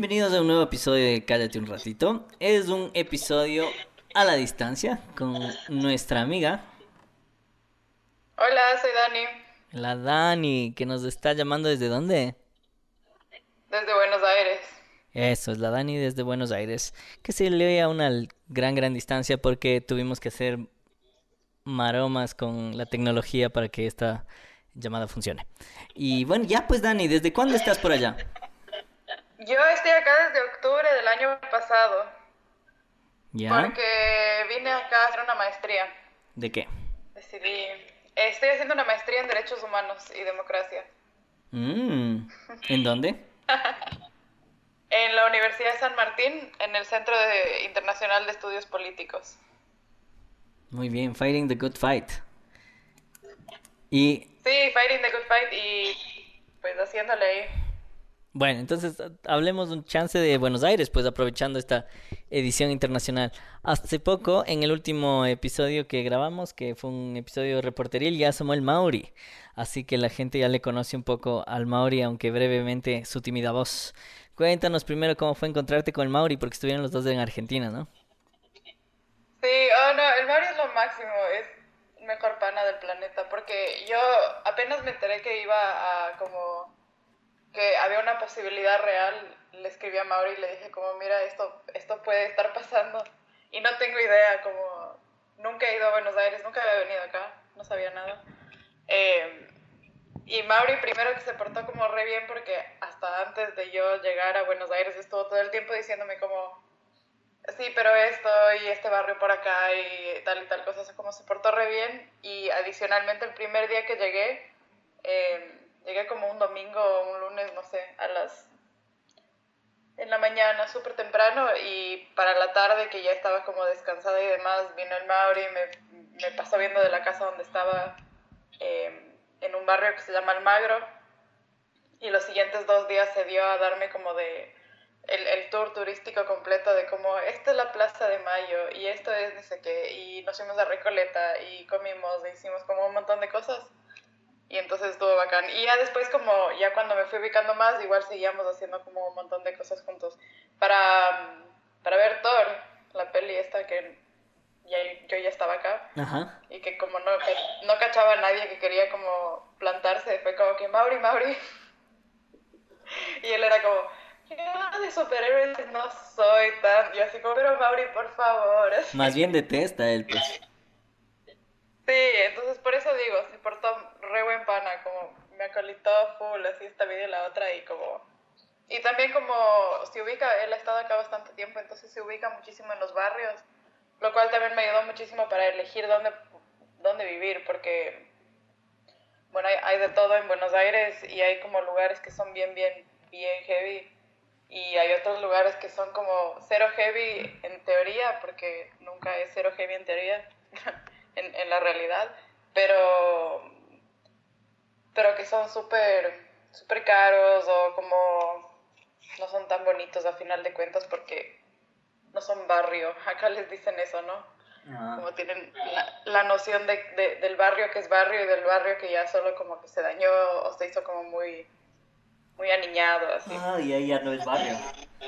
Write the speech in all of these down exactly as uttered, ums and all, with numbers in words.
Bienvenidos a un nuevo episodio de Cállate un ratito. Es un episodio a la distancia con nuestra amiga, Hola, soy Dani, la Dani, que nos está llamando desde dónde. desde Buenos Aires. Eso, es la Dani desde Buenos Aires, que se lee a una l- gran, gran distancia porque tuvimos que hacer maromas con la tecnología para que esta llamada funcione. Y bueno, ya pues Dani, ¿desde cuándo estás por allá? Yo estoy acá desde octubre del año pasado, ¿Ya? porque vine acá a hacer una maestría. ¿De qué? Decidí, estoy haciendo una maestría en Derechos Humanos y Democracia Mm, ¿en dónde? en la Universidad de San Martín, en el Centro de- Internacional de Estudios Políticos. Muy bien, Fighting the Good Fight. Y Sí, Fighting the Good Fight y pues haciéndole ahí. bueno, entonces ha- hablemos un chance de Buenos Aires, pues aprovechando esta edición internacional. Hace poco, en el último episodio que grabamos, que fue un episodio reporteril, ya asomó el Mauri. Así que la gente ya le conoce un poco al Mauri, aunque brevemente su tímida voz. Cuéntanos primero cómo fue encontrarte con el Mauri, porque estuvieron los dos en Argentina, ¿no? Sí, oh no, el Mario es lo máximo, es el mejor pana del planeta, porque yo apenas me enteré que iba a como que había una posibilidad real, le escribí a Mauri y le dije como, mira, esto, esto puede estar pasando. Y no tengo idea, como nunca he ido a Buenos Aires, nunca había venido acá, no sabía nada. Eh, y Mauri primero que se portó como re bien porque hasta antes de yo llegar a Buenos Aires estuvo todo el tiempo diciéndome como, sí, pero esto y este barrio por acá y tal y tal cosa, o sea, como se portó re bien. Y adicionalmente el primer día que llegué, eh, llegué como un domingo o un lunes, no sé, a las en la mañana, súper temprano, y para la tarde que ya estaba como descansada y demás, vino el Mauri y me, me pasó viendo de la casa donde estaba, eh, en un barrio que se llama Almagro, y los siguientes dos días se dio a darme como de el, el tour turístico completo de como, esta es la Plaza de Mayo, y esto es no sé qué, y nos fuimos a Recoleta, y comimos, e hicimos como un montón de cosas. Y entonces estuvo bacán. Y ya después, como ya cuando me fui ubicando más, igual seguíamos haciendo como un montón de cosas juntos. Para, para ver Thor, la peli esta que ya, yo ya estaba acá. Ajá. Y que como no, no cachaba a nadie que quería como plantarse, fue como que Mauri, Mauri. Y él era como, yo de superhéroes no soy tan... Y así como, pero Mauri, por favor. Más Así. bien detesta él, pues. Sí, entonces por eso digo, se portó re buen pana, como me acolitó full, así esta vida y la otra, y como... Y también como se ubica, él ha estado acá bastante tiempo, entonces se ubica muchísimo en los barrios, lo cual también me ayudó muchísimo para elegir dónde, dónde vivir, porque, bueno, hay, hay de todo en Buenos Aires y hay como lugares que son bien, bien, bien heavy, y hay otros lugares que son como cero heavy en teoría, porque nunca es cero heavy en teoría, en, en la realidad, pero, pero que son súper súper caros o como no son tan bonitos a final de cuentas porque no son barrio. Acá les dicen eso, ¿no? Ah. Como tienen la, la noción de, de, del barrio que es barrio y del barrio que ya solo como que se dañó o se hizo como muy, muy aniñado, así. Ah, y ahí ya no es barrio.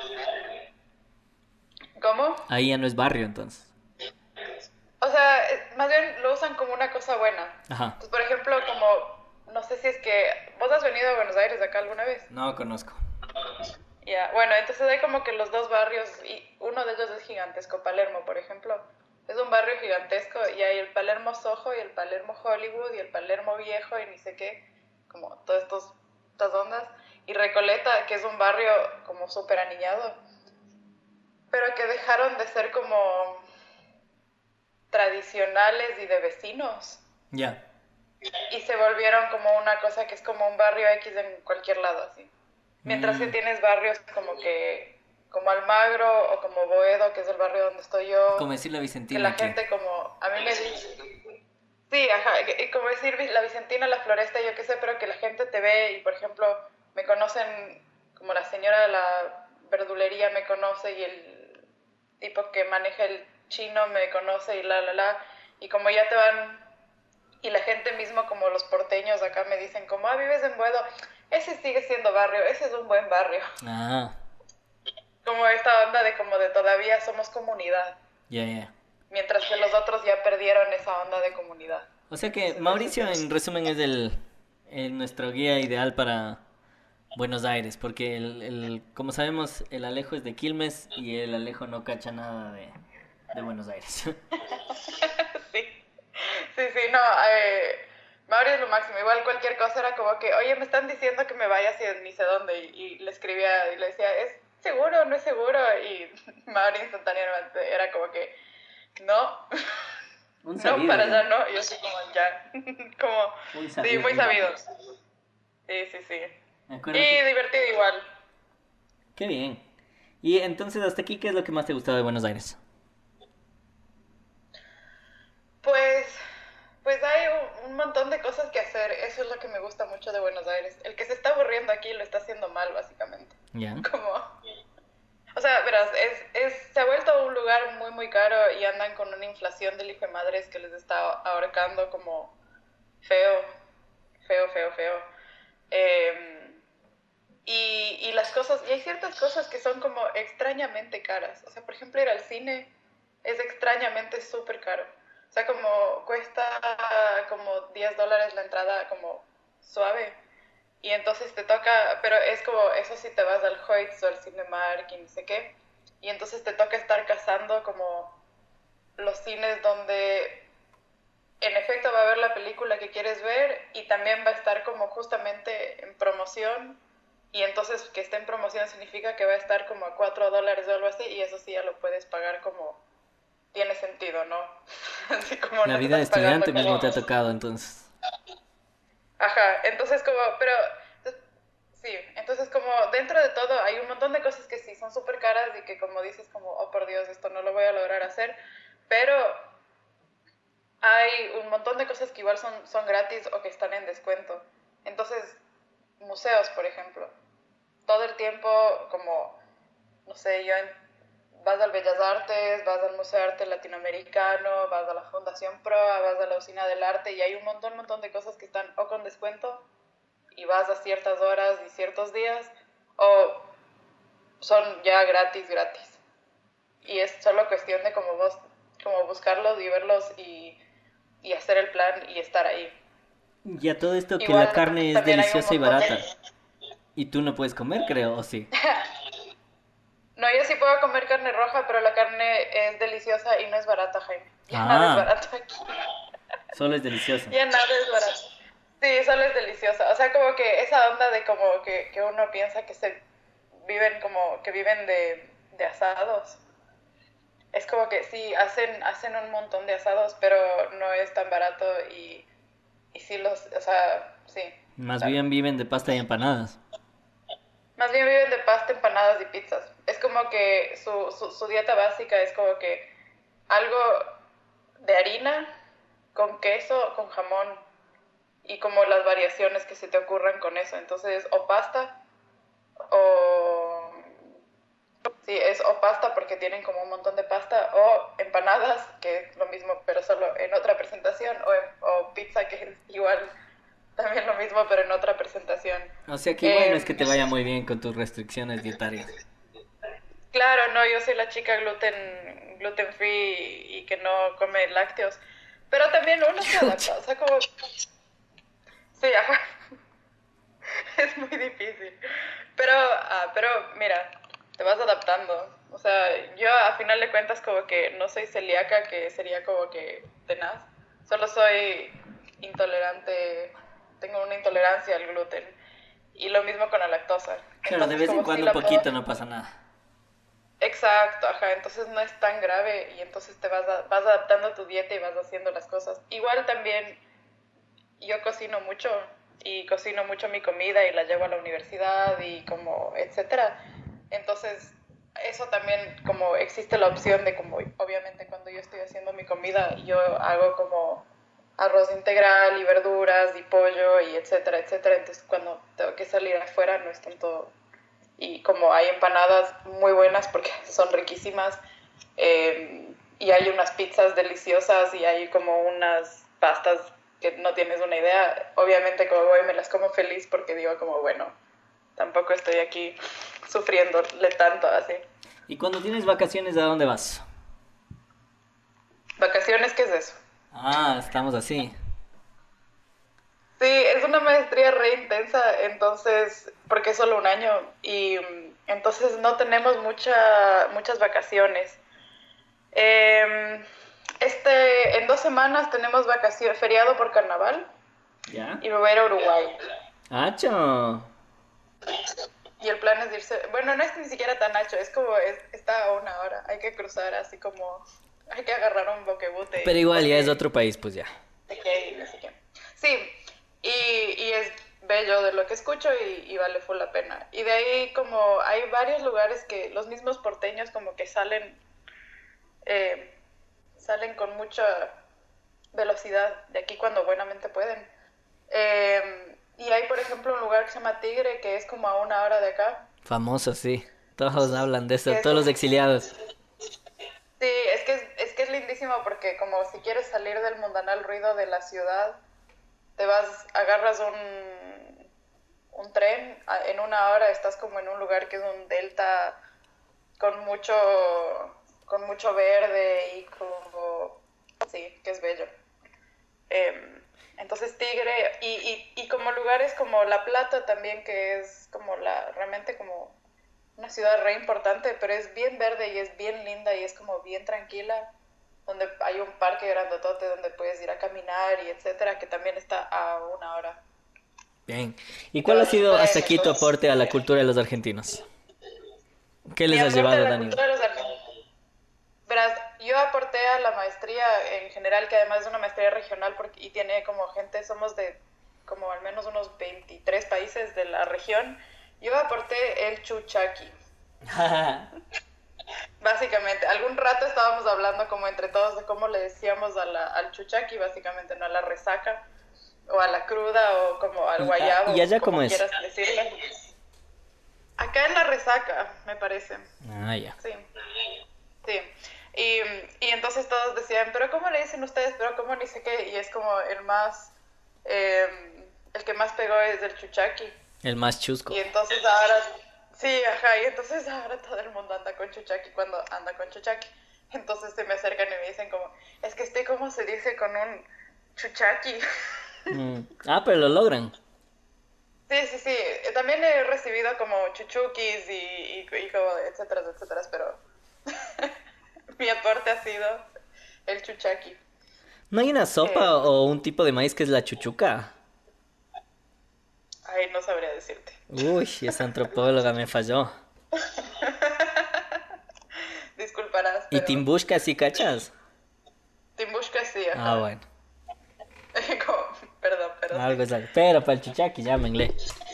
¿Cómo? Ahí ya no es barrio, entonces. O sea, más bien lo usan como una cosa buena. Ajá. Entonces, por ejemplo, como, no sé si es que, ¿vos has venido a Buenos Aires acá alguna vez? No conozco. Ya, yeah. Bueno, entonces hay como que los dos barrios, y uno de ellos es gigantesco, Palermo, por ejemplo. Es un barrio gigantesco y hay el Palermo Soho y el Palermo Hollywood y el Palermo Viejo y ni sé qué, como todas estos, estas ondas. Y Recoleta, que es un barrio como súper aniñado, pero que dejaron de ser como tradicionales y de vecinos. Ya. Y se volvieron como una cosa que es como un barrio X en cualquier lado, así. Mientras que Mm, tienes barrios como que, como Almagro o como Boedo, que es el barrio donde estoy como yo, decir la que Vicentina la aquí. gente como, a mí me dice, sí, ajá, y como decir la Vicentina, la Floresta, yo qué sé, pero que la gente te ve y, por ejemplo, me conocen, como la señora de la verdulería me conoce y el tipo que maneja el chino me conoce y la, la, la, y como ya te van, y la gente mismo, como los porteños acá me dicen como, ah, vives en Buedo, ese sigue siendo barrio, ese es un buen barrio. Ah. como esta onda de como de todavía somos comunidad, Ya, ya. mientras que los otros ya perdieron esa onda de comunidad. O sea que Entonces eso es Mauricio, bien. en resumen, es el, el- nuestro guía ideal para Buenos Aires, porque el, el, como sabemos, el Alejo es de Quilmes y el Alejo no cacha nada de, de Buenos Aires. Sí, sí, sí, no, eh, Mauri es lo máximo. Igual cualquier cosa era como que, oye, me están diciendo que me vaya hacia ni sé dónde. Y, y le escribía y le decía, ¿es seguro? ¿No es seguro? Y Mauri instantáneamente era como que, no, Un no, sabido para allá ya. no. Y yo así como, ya, como, Un sí, sabido muy ya. sabidos. Sí, sí, sí. Me acuerdo Y que... divertido igual. Qué bien. Y entonces, hasta aquí, ¿qué es lo que más te gustó de Buenos Aires? Pues, pues hay un, un montón de cosas que hacer. Eso es lo que me gusta mucho de Buenos Aires. El que se está aburriendo aquí lo está haciendo mal, básicamente. Ya. Como, o sea, verás, es, es, se ha vuelto un lugar muy, muy caro y andan con una inflación del hijo de madres que les está ahorcando como feo, feo, feo, feo. Eh, y, y las cosas, y hay ciertas cosas que son como extrañamente caras. O sea, por ejemplo, ir al cine es extrañamente súper caro. O sea, como cuesta como diez dólares la entrada como suave. Y entonces te toca, pero es como, eso si te vas al Hoyts o al Cinemark y no sé qué. Y entonces te toca estar cazando como los cines donde en efecto va a haber la película que quieres ver y también va a estar como justamente en promoción. Y entonces que esté en promoción significa que va a estar como a cuatro dólares o algo así y eso sí ya lo puedes pagar como tiene sentido, ¿no? Así como La no vida de estás pagando estudiante mismo como... te ha tocado, entonces. Ajá, entonces como, pero sí, entonces como dentro de todo hay un montón de cosas que sí son súper caras y que como dices como, oh por Dios, esto no lo voy a lograr hacer, pero hay un montón de cosas que igual son, son gratis o que están en descuento. Entonces, museos, por ejemplo, todo el tiempo como, no sé, yo en, vas al Bellas Artes, vas al Museo de Arte Latinoamericano, vas a la Fundación Proa, vas a la Usina del Arte y hay un montón, montón de cosas que están o con descuento y vas a ciertas horas y ciertos días o son ya gratis, gratis. Y es solo cuestión de como vos, como buscarlos y verlos y, y hacer el plan y estar ahí. Y a todo esto que la Igual carne es también hay un deliciosa y montón de... barata. Y tú no puedes comer, creo, ¿o sí? No, yo sí puedo comer carne roja, pero la carne es deliciosa y no es barata, Jaime. Ya nada es Ah, barato aquí. solo es delicioso. Ya nada es barato. Sí, solo es deliciosa. O sea, como que esa onda de como que, que uno piensa que se viven como que viven de, de asados. Es como que sí, hacen, hacen un montón de asados, pero no es tan barato y, y sí los, o sea, sí, Más claro. bien viven de pasta y empanadas. Más bien viven de pasta, empanadas y pizzas. Es como que su, su, su dieta básica es como que algo de harina, con queso, con jamón y como las variaciones que se te ocurran con eso. Entonces, o pasta o... Sí, es o pasta porque tienen como un montón de pasta, o empanadas, que es lo mismo pero solo en otra presentación, o, en, o pizza, que es igual también lo mismo pero en otra presentación. O sea que bueno es que Eh, te vaya muy bien con tus restricciones dietarias. claro, no, yo soy la chica gluten, gluten free y que no come lácteos, pero también uno se Chucha. adapta, o sea, como... Sí, ajá. Es muy difícil. Pero, ah, pero mira, te vas adaptando. O sea, yo a final de cuentas como que no soy celíaca, que sería como que tenaz. Solo soy intolerante, tengo una intolerancia al gluten. Y lo mismo con la lactosa. Claro, de Entonces vez en como si cuando un la puedo... poquito no pasa nada. Exacto, ajá, entonces no es tan grave y entonces te vas, a- vas adaptando a tu dieta y vas haciendo las cosas. Igual también yo cocino mucho y cocino mucho mi comida y la llevo a la universidad y como etcétera. Entonces, eso también como existe la opción de como obviamente cuando yo estoy haciendo mi comida, yo hago como arroz integral y verduras y pollo y etcétera, etcétera. Entonces, cuando tengo que salir afuera no es tanto y como hay empanadas muy buenas porque son riquísimas eh, y hay unas pizzas deliciosas y hay como unas pastas que no tienes una idea. Obviamente como voy me las como feliz porque digo como bueno, tampoco estoy aquí sufriéndole tanto así. ¿Y cuando tienes vacaciones, a dónde vas? ¿Vacaciones qué es eso? Ah, estamos así. Sí, es una maestría re intensa, entonces, porque es solo un año y mm, entonces no tenemos mucha, muchas vacaciones. Eh, este, en dos semanas tenemos vacaciones, feriado por carnaval ¿Ya? y me voy a ir a Uruguay. ¡Hacho! Y el plan es irse, bueno, no es ni siquiera tan ancho, es como, es- está a una hora, hay que cruzar así como, hay que agarrar un boquebute Pero y igual ya es porque otro país, pues ya. de qué y no sé qué. Sí, y, y es bello de lo que escucho y, y vale full la pena. Y de ahí como hay varios lugares que los mismos porteños como que salen, eh, salen con mucha velocidad de aquí cuando buenamente pueden. Eh, y hay, por ejemplo, un lugar que se llama Tigre, que es como a una hora de acá, Famoso, sí. Todos hablan de eso, que es todos los como... exiliados. Sí, es que es, es que es lindísimo porque como si quieres salir del mundanal ruido de la ciudad, te vas, agarras un, un tren, a- en una hora estás como en un lugar que es un delta con mucho, con mucho verde y como, sí, que es bello. Em, entonces Tigre, y, y, y como lugares como La Plata también, que es como la, realmente como una ciudad re importante, pero es bien verde y es bien linda y es como bien tranquila, donde hay un parque grandotote donde puedes ir a caminar y etcétera, que también está a una hora Bien. ¿Y de cuál ha donde sido estoy, hasta aquí tu entonces aporte a la cultura de los argentinos? ¿Qué mi les has aporte a llevado, la Dani? cultura de los argentinos. Verás, yo aporté a la maestría en general, que además es una maestría regional porque, y tiene como gente, somos de como al menos unos veintitrés países de la región. Yo aporté el chuchaqui. Básicamente, algún rato estábamos hablando como entre todos de cómo le decíamos a la, al chuchaqui, básicamente, no a la resaca, o a la cruda, o como al ¿Y, ah, ¿y guayabo, allá cómo como es? quieras decirle. Acá en la resaca, me parece. Ah, ya. Sí, sí. Y, y entonces todos decían, pero ¿cómo le dicen ustedes? Pero ¿cómo ni sé qué? Y es como el más, eh, el que más pegó es el chuchaqui. El más chusco. Y entonces ahora, sí, ajá, y entonces ahora todo el mundo anda con chuchaqui cuando anda con chuchaqui. Entonces se me acercan y me dicen como, es que estoy como se dice con un chuchaqui. Mm. Ah, pero lo logran. Sí, sí, sí. Eh, También he recibido como chuchukis y, y, y como etcétera, etcétera, pero mi aporte ha sido el chuchaqui. ¿No hay una Eh, sopa o un tipo de maíz que es la chuchuca? ay, no sabría decirte. Uy, esa antropóloga me falló. Disculparás, ¿Y pero timbushka sí cachas? Timbushka sí, Ah, ajá. bueno. Como, perdón, pero sí. Algo es algo. Pero para el chuchaqui, llámenle.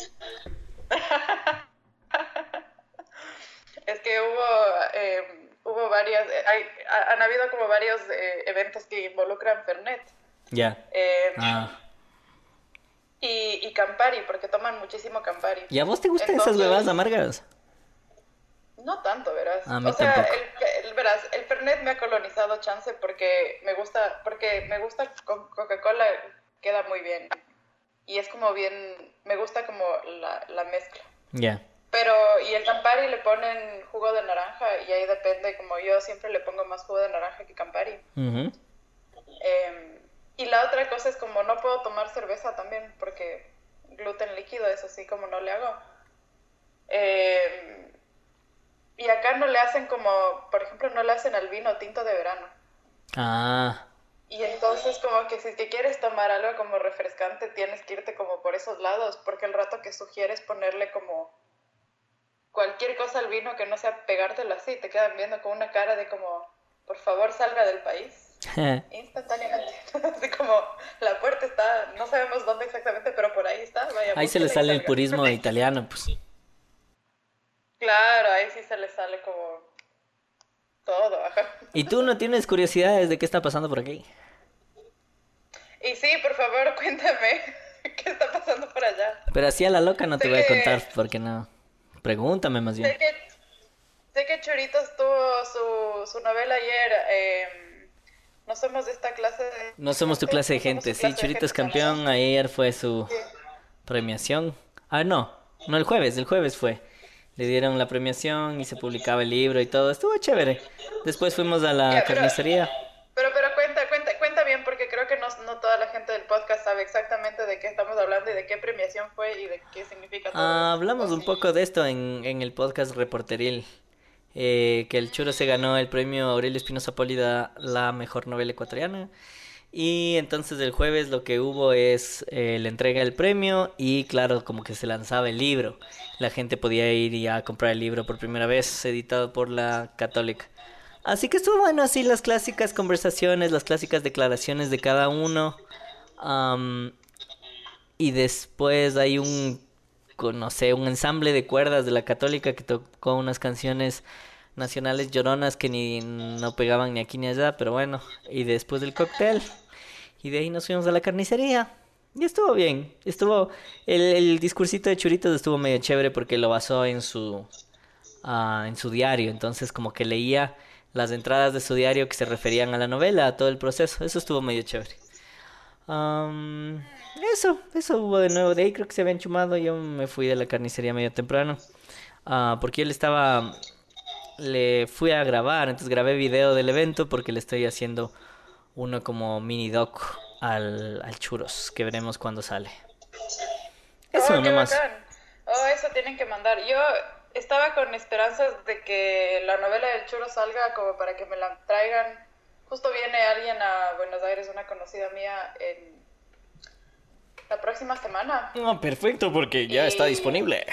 Es que hubo, eh, hubo varias, eh, hay, ha- han habido como varios eh, eventos que involucran Fernet Ya. eh, Ah. y, y Campari, porque toman muchísimo Campari. ¿Y a vos te gustan esas huevadas Entonces, amargas? no tanto, verás. A mí O sea, tampoco. el, el- verás, el Fernet me ha colonizado chance porque me gusta, porque me gusta con Coca-Cola, queda muy bien. Y es como bien, me gusta como la, la mezcla. Ya. Pero, y el Campari le ponen jugo de naranja y ahí depende, como yo siempre le pongo más jugo de naranja que Campari. Ujú. Eh, y la otra cosa es como no puedo tomar cerveza también porque gluten líquido es así como no le hago. Eh, y acá no le hacen como, por ejemplo, no le hacen al vino tinto de verano. Ah. Y entonces como que si es que quieres tomar algo como refrescante tienes que irte como por esos lados porque el rato que sugieres ponerle como cualquier cosa al vino que no sea pegártelo así, te quedan viendo con una cara de como, por favor salga del país instantáneamente. Así como la puerta está, no sabemos dónde exactamente, pero por ahí está, vaya, Ahí se le búsquela y sale el salga. purismo italiano, pues. Claro, ahí sí se le sale como todo, ajá. ¿Y tú no tienes curiosidades de qué está pasando por aquí? Y sí, por favor, cuéntame qué está pasando por allá. Pero así a la loca no te Sé voy a contar, que, porque no. Pregúntame más bien. sé que, sé que Choritos tuvo su, su novela ayer. Eh, no somos de esta clase de No somos tu gente, clase de no somos gente. su Sí, clase de Churitos gente, ¿no? campeón, ayer fue su Sí. premiación. Ah, no. No, el jueves, el jueves fue. Le dieron la premiación y se publicaba el libro y todo. Estuvo chévere. Después fuimos a la Ya, pero, carnicería. pero, pero cuenta, cuenta, cuenta bien porque creo que no, no toda la gente del podcast sabe exactamente de qué estamos hablando y de qué premiación fue y de qué significa todo Ah, eso. hablamos ¿O un sí? poco de esto en, en el podcast Reporteril. Eh, que el Churo se ganó el premio Aurelio Espinosa Pólida, la mejor novela ecuatoriana. Y entonces el jueves lo que hubo es eh, la entrega del premio y claro, como que se lanzaba el libro. La gente podía ir ya a comprar el libro por primera vez, editado por la Católica. Así que estuvo bueno, así las clásicas conversaciones, las clásicas declaraciones de cada uno. Am, y después hay un, con, no sé, un ensamble de cuerdas de la Católica que tocó unas canciones nacionales lloronas que ni no pegaban ni aquí ni allá, pero bueno. Y después del cóctel. Y de ahí nos fuimos a la carnicería. Y estuvo bien. Estuvo. El, el discursito de Churitos estuvo medio chévere porque lo basó en su. Ah, en su diario. Entonces, como que leía las entradas de su diario que se referían a la novela, a todo el proceso. Eso estuvo medio chévere. Am, eso, eso hubo de nuevo. De ahí creo que se había enchumado. Yo me fui de la carnicería medio temprano. Ah, porque yo le estaba. Le fui a grabar. Entonces grabé video del evento porque le estoy haciendo uno como mini doc al, al Churros, que veremos cuando sale. Oh, Eso qué nomás. bacán. Oh, eso tienen que mandar. Yo estaba con esperanzas de que la novela del Churo salga como para que me la traigan. Justo viene alguien a Buenos Aires, una conocida mía, en la próxima semana. No, perfecto, porque ya está Y, disponible.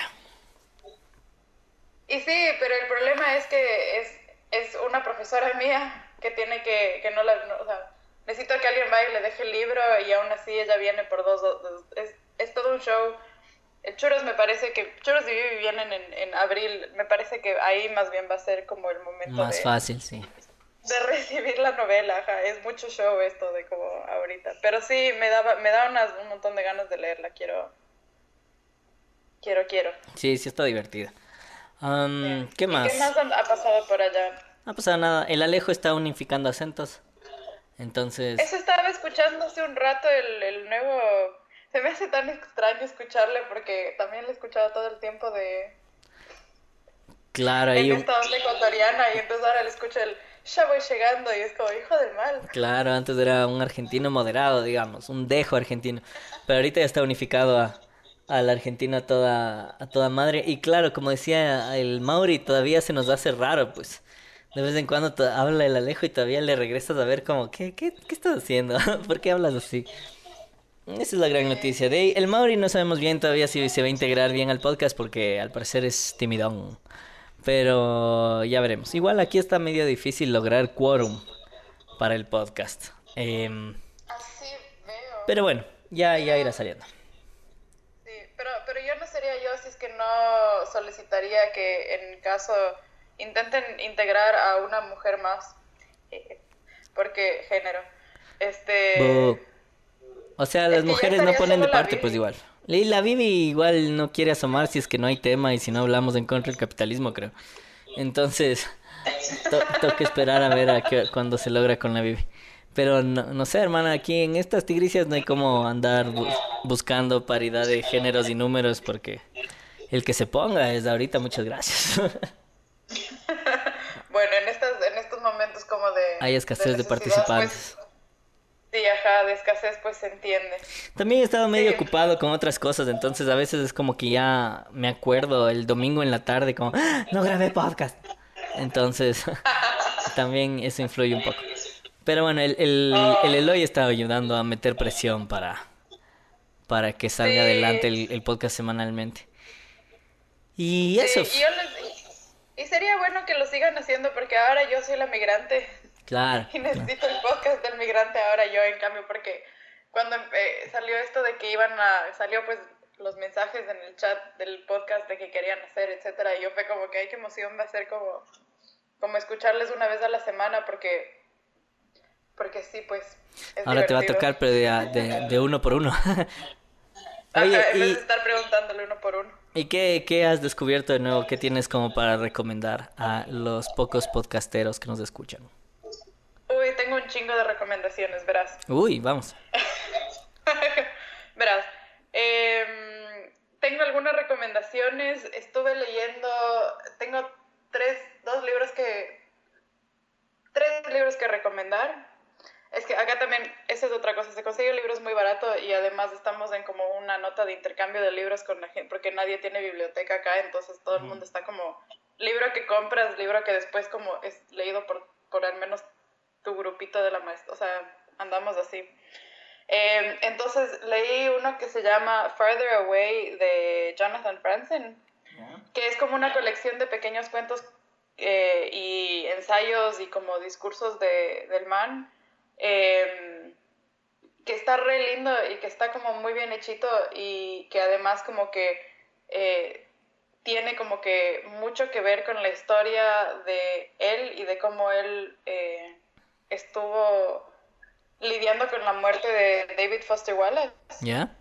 y sí, pero el problema es que es, es una profesora mía que tiene que, que no la... no, o sea, necesito que alguien vaya y le deje el libro y aún así ella viene por dos... dos- dos- es, es todo un show. El Churros me parece que... Churros y Vivi vienen en, en abril. Me parece que ahí más bien va a ser como el momento Más de, fácil, sí. de recibir la novela. Ajá. Es mucho show esto de como ahorita. Pero sí, me daba, me da unas, un montón de ganas de leerla. Quiero, quiero, quiero. Sí, sí está divertida. Sí. Am, ¿qué ¿Y qué más? más ha pasado por allá? No ha pasado nada. El Alejo está unificando acentos. Entonces, Eso estaba escuchando hace un rato el, el nuevo... Se me hace tan extraño escucharle porque también lo he escuchado todo el tiempo de... claro, en hay un... esta onda ecuatoriana y entonces ahora le escucho el... Ya voy llegando y es como hijo del mal. Claro, antes era un argentino moderado, digamos, un dejo argentino. Pero ahorita ya está unificado a, a la Argentina a toda, a toda madre. Y claro, como decía el Mauri, todavía se nos hace raro, pues. De vez en cuando to- habla el Alejo y todavía le regresas a ver como, ¿qué, qué, qué estás haciendo? ¿Por qué hablas así? Esa es la gran Sí. noticia. De ahí, el Mauri no sabemos bien todavía si se va a integrar bien al podcast porque al parecer es timidón. Pero ya veremos. Igual aquí está medio difícil lograr quórum para el podcast. Em, Así veo. pero bueno, ya, ya irá Pero, saliendo. sí, pero, pero yo no sería yo si es que no solicitaría que en caso intenten integrar a una mujer más. eh, Porque género. Este... Bu. O sea, Es las que ya mujeres no estaría ponen solo de la parte, pues Vivi. igual. Y la Vivi igual no quiere asomar si es que no hay tema y si no hablamos en contra del capitalismo, creo. Entonces, to- toca esperar a ver a qué, cuándo se logra con la Vivi. Pero no, no sé, hermana, aquí en estas tigricias no hay como andar bus- buscando paridad de géneros y números porque el que se ponga es ahorita, muchas gracias. Bueno, en estas, en estos momentos como de, Hay de escasez de necesidad, participantes. pues sí, ajá, de escasez, pues se entiende. También he estado Sí, medio ocupado con otras cosas, entonces a veces es como que ya me acuerdo el domingo en la tarde como, "Ah, no grabé podcast". Entonces, también eso influye un poco. Pero bueno, el, el, el oh, Eloy está ayudando a meter presión para, para que salga adelante sí, el, el podcast semanalmente. Y sí, eso, y yo les, y sería bueno que lo sigan haciendo porque ahora yo soy la migrante claro, y claro. necesito el podcast del migrante ahora yo, en cambio, porque cuando eh, salió esto de que iban a, salió pues los mensajes en el chat del podcast de que querían hacer, etcétera, y yo fue como que, ay, qué emoción va a ser como, como escucharles una vez a la semana porque, porque sí, pues, es Ahora te va a divertido. tocar, pero de, a- de, de uno por uno. Oye, Ajá, en vez de ¿y, estar preguntándole uno por uno. ¿y qué, qué has descubierto de nuevo? ¿Qué tienes como para recomendar a los pocos podcasteros que nos escuchan? Uy, tengo un chingo de recomendaciones, verás. Uy, vamos. Verás, em, tengo algunas recomendaciones recomendaciones, estuve leyendo, tengo tres, dos libros que, tres libros que recomendar. Es que acá también, esa es otra cosa, se consiguen libros muy barato y además estamos en como una nota de intercambio de libros con la gente, porque nadie tiene biblioteca acá, entonces todo el mundo está como, libro que compras, libro que después como es leído por, por al menos tu grupito de la maestra, o sea, andamos así. Eh, entonces leí uno que se llama Farther Away de Jonathan Franzen, yeah. que es como una colección de pequeños cuentos eh, y ensayos y como discursos de, del man, eh, que está re lindo y que está como muy bien hechito y que además como que eh, tiene como que mucho que ver con la historia de él y de cómo él eh, estuvo lidiando con la muerte de David Foster Wallace. ¿Ya? Yeah.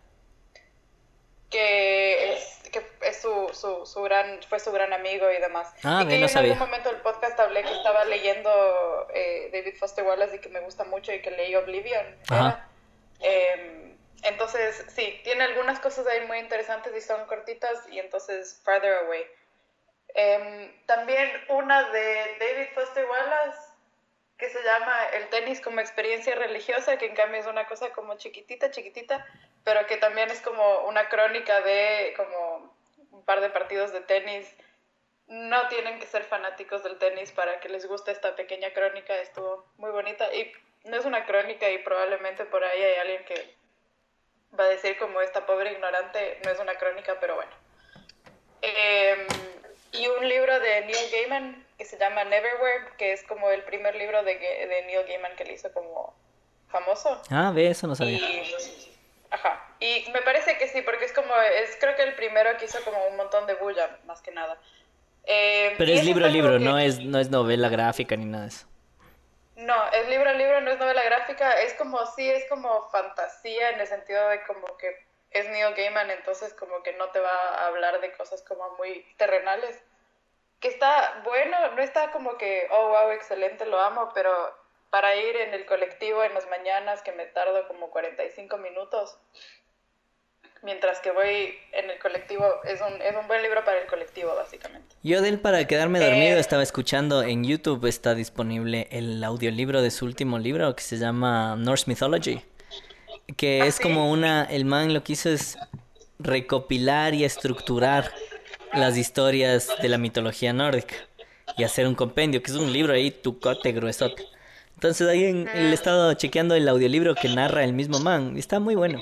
Que es, que es su, su, su gran, fue su gran amigo y demás. Ah, y que bien, no en sabía. algún momento del podcast hablé que estaba leyendo eh, David Foster Wallace y que me gusta mucho y que leí Oblivion. Era. Eh, entonces, sí, tiene algunas cosas ahí muy interesantes y son cortitas y entonces Farther Away. Eh, también una de David Foster Wallace que se llama El tenis como experiencia religiosa, que en cambio es una cosa como chiquitita, chiquitita, pero que también es como una crónica de como un par de partidos de tenis. No tienen que ser fanáticos del tenis para que les guste esta pequeña crónica, estuvo muy bonita. Y no es una crónica y probablemente por ahí hay alguien que va a decir como esta pobre ignorante, no es una crónica, pero bueno. Eh, y un libro de Neil Gaiman que se llama Neverwhere, que es como el primer libro de, de Neil Gaiman que le hizo como famoso. Ah, ve, eso no sabía. Y, ajá, y me parece que sí, porque es como, es creo que el primero que hizo como un montón de bulla, más que nada. Eh, Pero es libro a libro, que, no es, no es novela gráfica ni nada de eso. No, es libro a libro, no es novela gráfica, es como, sí, es como fantasía en el sentido de como que es Neil Gaiman, entonces como que no te va a hablar de cosas como muy terrenales. Que está bueno, no está como que, oh, wow, excelente, lo amo, pero para ir en el colectivo en las mañanas, que me tardo como cuarenta y cinco minutos, mientras que voy en el colectivo, es un, es un buen libro para el colectivo, básicamente. Yo de él, para quedarme dormido, Eh, estaba escuchando en YouTube, está disponible el audiolibro de su último libro, que se llama Norse Mythology, que ¿ah, es sí? como una, el man lo que hizo es recopilar y estructurar las historias de la mitología nórdica y hacer un compendio, que es un libro ahí, tucote, gruesote. Entonces ahí en, el he estado chequeando el audiolibro que narra el mismo man, y está muy bueno.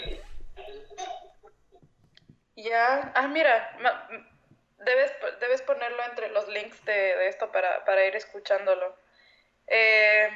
Ya, ah, mira, ma- debes, debes ponerlo entre los links de, de esto para, para ir escuchándolo. Eh,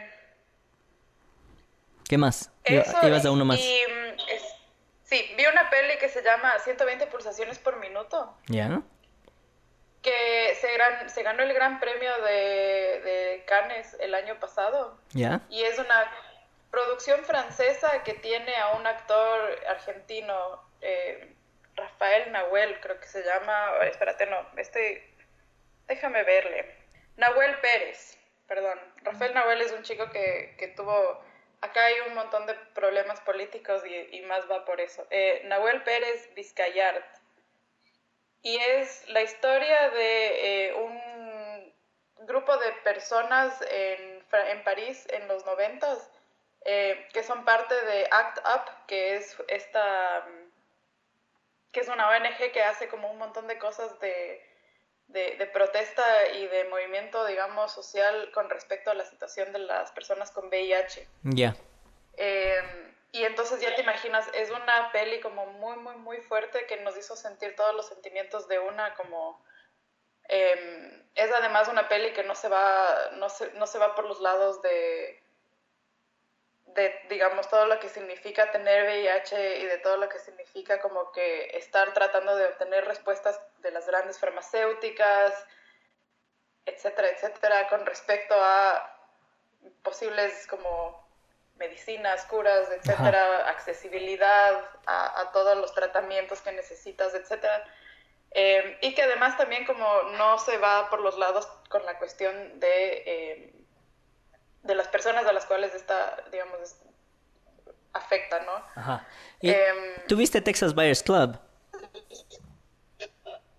¿Qué más? Iba- eso, Ibas a uno y, más. y, mm, es- sí, vi una peli que se llama ciento veinte pulsaciones por minuto, ¿Ya? que se, gran, se ganó el gran premio de, de Cannes el año pasado, ¿Ya? y es una producción francesa que tiene a un actor argentino, eh, Rafael Nahuel, creo que se llama, oh, espérate, no, estoy, déjame verle, Nahuel Pérez, perdón, Rafael Nahuel es un chico que, que tuvo, acá hay un montón de problemas políticos y, y más va por eso, eh, Nahuel Pérez Vizcayart, y es la historia de eh, un grupo de personas en, en París en los noventas, eh, que son parte de ACT UP, que es esta, que es una O N G que hace como un montón de cosas de, de, de protesta y de movimiento, digamos, social con respecto a la situación de las personas con V I H. Ya. Eh, y entonces ya te imaginas, es una peli como muy, muy, muy fuerte que nos hizo sentir todos los sentimientos de una como... Eh, es además una peli que no se va, no se, no se va por los lados de, de, digamos, todo lo que significa tener V I H y de todo lo que significa como que estar tratando de obtener respuestas de las grandes farmacéuticas, etcétera, etcétera, con respecto a posibles como medicinas, curas, etcétera, Ajá. accesibilidad a, a todos los tratamientos que necesitas, etcétera. Eh, y que además también como no se va por los lados con la cuestión de, eh, de las personas a las cuales esta, digamos, afecta, ¿no? Ajá. ¿Y Eh, tuviste Texas Buyers Club?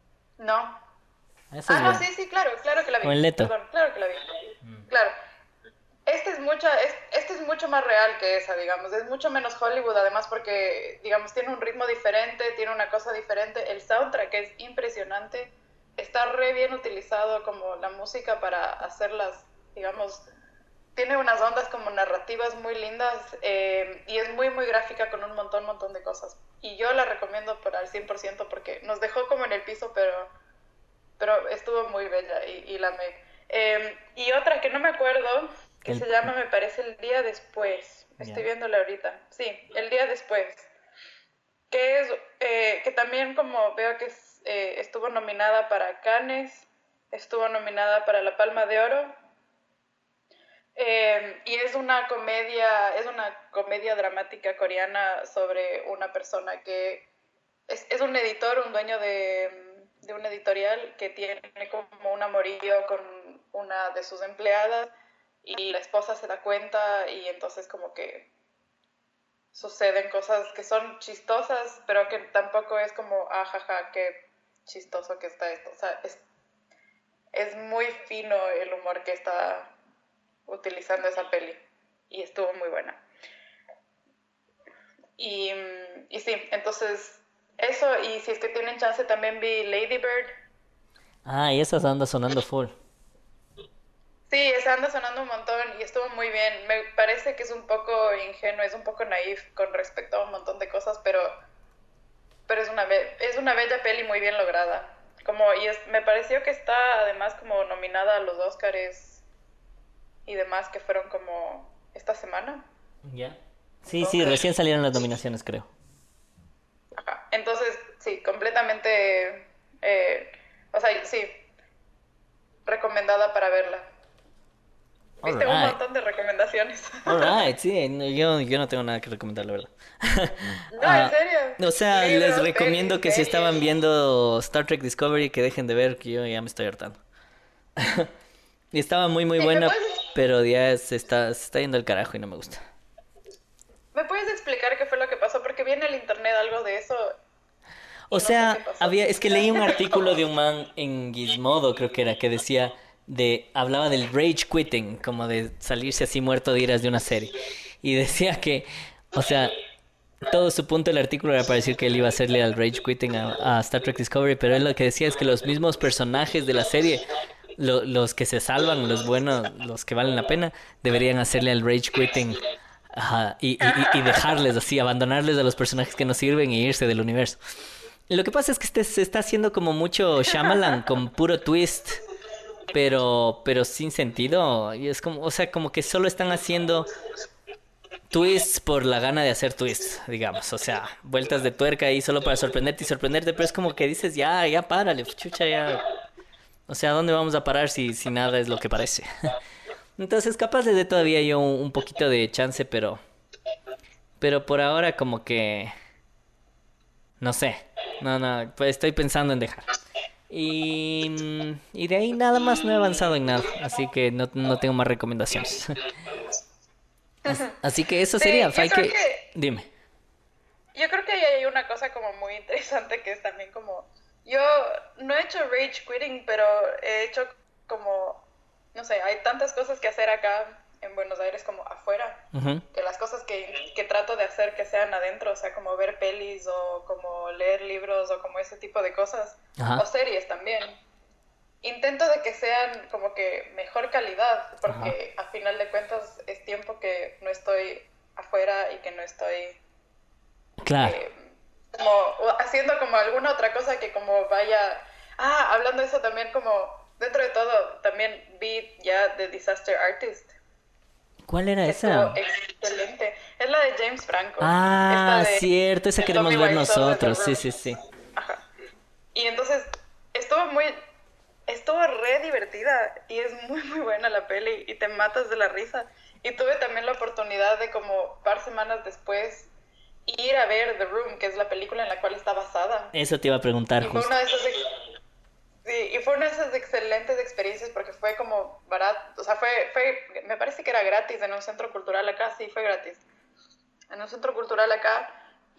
No. Esa Ah, es no, buena. sí, sí, claro, claro que la vi. Con el Leto. Perdón, claro que la vi. Claro. Este es mucha, es, este es mucho más real que esa, digamos. Es mucho menos Hollywood, además, porque, digamos, tiene un ritmo diferente, tiene una cosa diferente. El soundtrack es impresionante. Está re bien utilizado como la música para hacerlas, digamos, tiene unas ondas como narrativas muy lindas eh, y es muy, muy gráfica con un montón, montón de cosas. Y yo la recomiendo por al cien por ciento porque nos dejó como en el piso, pero, pero estuvo muy bella y, y la amé. Eh, y otra que no me acuerdo, que El... se llama, me parece, El Día Después. Estoy Ya. viéndola ahorita. Sí, El Día Después. Que es, eh, que también como veo que es, eh, estuvo nominada para Cannes, estuvo nominada para la Palma de Oro. Eh, y es una comedia, es una comedia dramática coreana sobre una persona que es, es un editor, un dueño de, de una editorial que tiene como un amorío con una de sus empleadas y la esposa se da cuenta y entonces como que suceden cosas que son chistosas, pero que tampoco es como, ajaja, qué chistoso que está esto. O sea, es, es muy fino el humor que está utilizando esa peli y estuvo muy buena. Y, y sí, entonces eso, y si es que tienen chance también vi Lady Bird. Ah, y esas andan sonando full. Sí, esa anda sonando un montón y estuvo muy bien. Me parece que es un poco ingenuo, es un poco naif con respecto a un montón de cosas, pero, pero es, una be es una bella peli muy bien lograda. Como, y es, me pareció que está además como nominada a los Oscars y demás que fueron como esta semana. Ya. Sí, sí, Entonces, recién salieron las nominaciones, creo. ajá. Entonces, sí, completamente, eh, o sea, sí, recomendada para verla. Viste un Alright. montón de recomendaciones. Alright, sí, no, yo, yo no tengo nada que recomendar, la verdad. No, en Ah, serio. o sea, les Libros, recomiendo pelis, que si estaban series. viendo Star Trek Discovery, que dejen de ver, que yo ya me estoy hartando. Y estaba muy, muy Sí, ¿me buena, puedes, pero ya se está, se está yendo al carajo y no me gusta. ¿me puedes explicar qué fue lo que pasó? Porque vi en el internet algo de eso O y no sé qué sea, pasó. había, es que leí un artículo de un man en Gizmodo, creo que era, que decía de, hablaba del rage quitting, como de salirse así muerto de iras de una serie. Y decía que, o sea, todo su punto del artículo era para decir que él iba a hacerle al rage quitting a, a Star Trek Discovery, pero él lo que decía es que los mismos personajes de la serie, lo- los que se salvan, los buenos, los que valen la pena, deberían hacerle al rage quitting. Ajá, y, y, y y dejarles así, abandonarles a los personajes que no sirven e irse del universo. Y lo que pasa es que este se está haciendo como mucho Shyamalan con puro twist, pero pero sin sentido. Y es como, o sea, como que solo están haciendo twists por la gana de hacer twists, digamos. O sea, vueltas de tuerca ahí solo para sorprenderte y sorprenderte, pero es como que dices, ya, ya párale, chucha, ya. O sea, ¿a dónde vamos a parar si, si nada es lo que parece? Entonces, capaz le dé todavía yo un, un poquito de chance, pero pero por ahora como que no sé. No, no, pues estoy pensando en dejar. Y, mm, y de ahí nada más no he avanzado en nada, así que no, no tengo más recomendaciones. As- Así que eso sería, Sí, yo hay creo que... que, Dime. yo creo que ahí hay una cosa como muy interesante que es también como, yo no he hecho rage quitting, pero he hecho como, no sé, hay tantas cosas que hacer acá en Buenos Aires como afuera, Ujú. que las cosas que, que trato de hacer que sean adentro, o sea, como ver pelis o como leer libros o como ese tipo de cosas, o Ajá, series también. Intento de que sean como que mejor calidad, ajá. porque a final de cuentas es tiempo que no estoy afuera y que no estoy Claro. eh, como haciendo como alguna otra cosa que como vaya... Ah, hablando de eso también como dentro de todo, también vi ya The Disaster Artist, ¿Cuál era que esa? estuvo excelente. Es la de James Franco, esta Ah, de, cierto, esa de Tommy queremos ver Wiseau de The nosotros, sí, Room. sí, sí. Ajá. Y entonces estuvo muy, estuvo re divertida y es muy muy buena la peli y te matas de la risa. Y tuve también la oportunidad de como par semanas después ir a ver The Room, que es la película en la cual está basada. Eso te iba a preguntar Y fue justo. una de esas, ex- sí, y fue una de esas excelentes experiencias porque fue como barato, o sea, fue, fue, me parece que era gratis en un centro cultural acá, sí, fue gratis, en un centro cultural acá,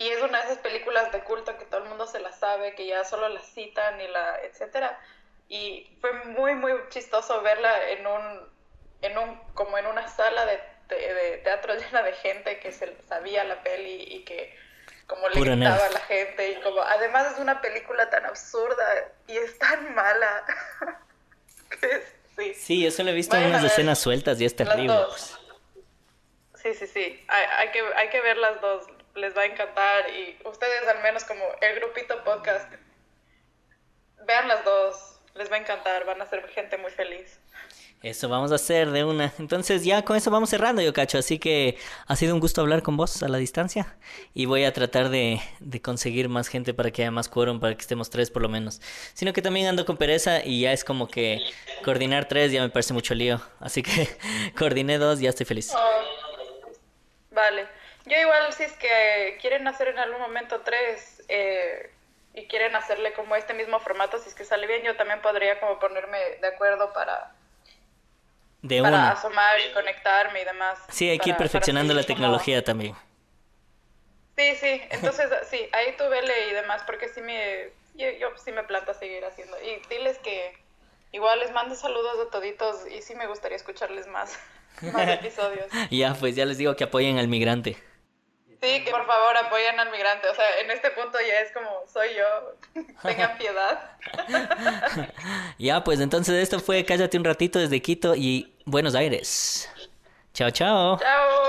y es una de esas películas de culto que todo el mundo se la sabe, que ya solo la citan y la etcétera. Y fue muy, muy chistoso verla en un, en un, como en una sala de, de, de teatro llena de gente que se sabía la peli y que como le Pura nerd. gritaba a la gente y como, además es una película tan absurda y es tan mala. que es- sí, Sí, yo solo he visto vayan a unas ver escenas sueltas y es las terrible, dos. pues. Sí, sí, sí, hay, hay que, hay que ver las dos, les va a encantar y ustedes al menos como el grupito podcast, vean las dos, les va a encantar, van a ser gente muy feliz. Eso vamos a hacer de una. Entonces ya con eso vamos cerrando, yo cacho. Así que ha sido un gusto hablar con vos a la distancia. Y voy a tratar de, de conseguir más gente para que haya más quórum, para que estemos tres por lo menos. Sino que también ando con pereza y ya es como que coordinar tres ya me parece mucho lío. Así que coordiné dos y ya estoy feliz. Oh, vale, yo igual si es que quieren hacer en algún momento tres eh, y quieren hacerle como este mismo formato, si es que sale bien, yo también podría como ponerme de acuerdo para, De para una. asomar y conectarme y demás, Sí, hay que ir para, para perfeccionando la seguir como... tecnología también. Sí, sí, entonces sí, ahí tú vele y demás, porque sí me, yo, yo sí me planto a seguir haciendo. Y diles que igual les mando saludos de toditos y sí me gustaría escucharles más, más episodios. Ya, pues ya les digo que apoyen al migrante. Sí, que por favor apoyen al migrante, o sea, en este punto ya es como, soy yo, tengan piedad. Ya, pues entonces esto fue Cállate un ratito desde Quito y Buenos Aires. Chao, chao. Chao.